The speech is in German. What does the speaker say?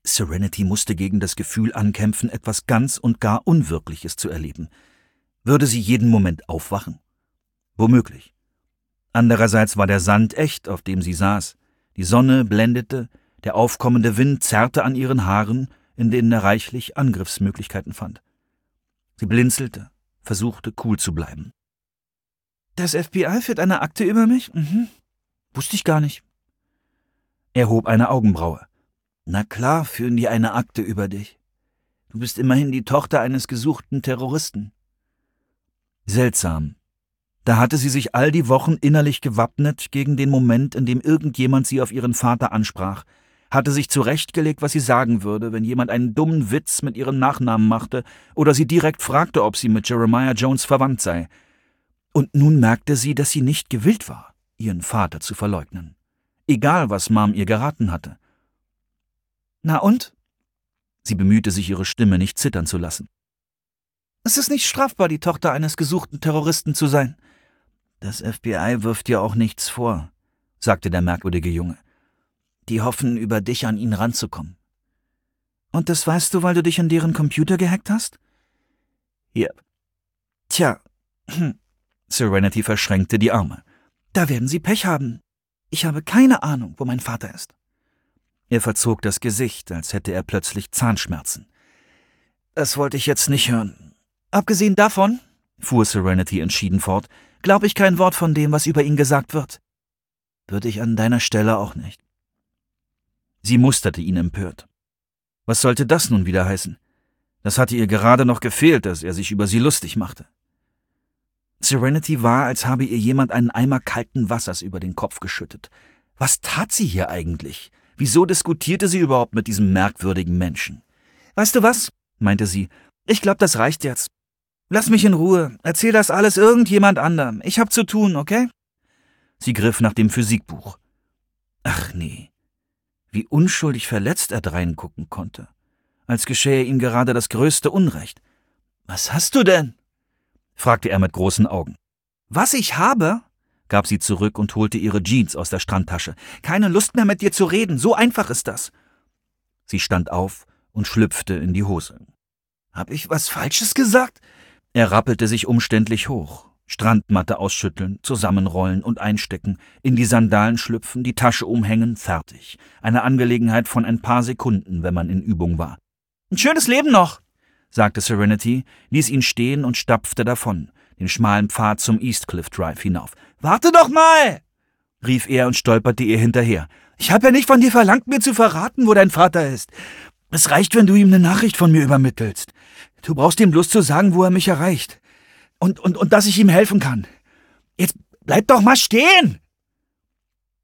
Serenity musste gegen das Gefühl ankämpfen, etwas ganz und gar Unwirkliches zu erleben. Würde sie jeden Moment aufwachen? Womöglich. Andererseits war der Sand echt, auf dem sie saß. Die Sonne blendete, der aufkommende Wind zerrte an ihren Haaren, in denen er reichlich Angriffsmöglichkeiten fand. Sie blinzelte, versuchte cool zu bleiben. »Das FBI führt eine Akte über mich? Wusste ich gar nicht.« Er hob eine Augenbraue. »Na klar führen die eine Akte über dich. Du bist immerhin die Tochter eines gesuchten Terroristen.« Seltsam. Da hatte sie sich all die Wochen innerlich gewappnet gegen den Moment, in dem irgendjemand sie auf ihren Vater ansprach, hatte sich zurechtgelegt, was sie sagen würde, wenn jemand einen dummen Witz mit ihrem Nachnamen machte oder sie direkt fragte, ob sie mit Jeremiah Jones verwandt sei. Und nun merkte sie, dass sie nicht gewillt war, ihren Vater zu verleugnen. Egal, was Mom ihr geraten hatte. »Na und?« Sie bemühte sich, ihre Stimme nicht zittern zu lassen. »Es ist nicht strafbar, die Tochter eines gesuchten Terroristen zu sein.« »Das FBI wirft dir auch nichts vor«, sagte der merkwürdige Junge. »Die hoffen, über dich an ihn ranzukommen.« »Und das weißt du, weil du dich in deren Computer gehackt hast?« »Ja.« »Tja.« Serenity verschränkte die Arme. »Da werden sie Pech haben. Ich habe keine Ahnung, wo mein Vater ist.« Er verzog das Gesicht, als hätte er plötzlich Zahnschmerzen. »Das wollte ich jetzt nicht hören. Abgesehen davon«, fuhr Serenity entschieden fort, »glaube ich kein Wort von dem, was über ihn gesagt wird. Würde ich an deiner Stelle auch nicht.« Sie musterte ihn empört. Was sollte das nun wieder heißen? Das hatte ihr gerade noch gefehlt, dass er sich über sie lustig machte. Serenity war, als habe ihr jemand einen Eimer kalten Wassers über den Kopf geschüttet. Was tat sie hier eigentlich? Wieso diskutierte sie überhaupt mit diesem merkwürdigen Menschen? »Weißt du was?«, meinte sie. »Ich glaube, das reicht jetzt. Lass mich in Ruhe. Erzähl das alles irgendjemand anderem. Ich hab zu tun, okay?« Sie griff nach dem Physikbuch. Ach nee. Wie unschuldig verletzt er dreingucken konnte. Als geschähe ihm gerade das größte Unrecht. »Was hast du denn?«, fragte er mit großen Augen. »Was ich habe?«, gab sie zurück und holte ihre Jeans aus der Strandtasche. »Keine Lust mehr mit dir zu reden, so einfach ist das.« Sie stand auf und schlüpfte in die Hose. »Hab ich was Falsches gesagt?« Er rappelte sich umständlich hoch. Strandmatte ausschütteln, zusammenrollen und einstecken, in die Sandalen schlüpfen, die Tasche umhängen, fertig. Eine Angelegenheit von ein paar Sekunden, wenn man in Übung war. »Ein schönes Leben noch«, sagte Serenity, ließ ihn stehen und stapfte davon, den schmalen Pfad zum Eastcliff Drive hinauf. »Warte doch mal«, rief er und stolperte ihr hinterher. »Ich habe ja nicht von dir verlangt, mir zu verraten, wo dein Vater ist. Es reicht, wenn du ihm eine Nachricht von mir übermittelst. Du brauchst ihm bloß zu sagen, wo er mich erreicht. Und dass ich ihm helfen kann. Jetzt bleib doch mal stehen!«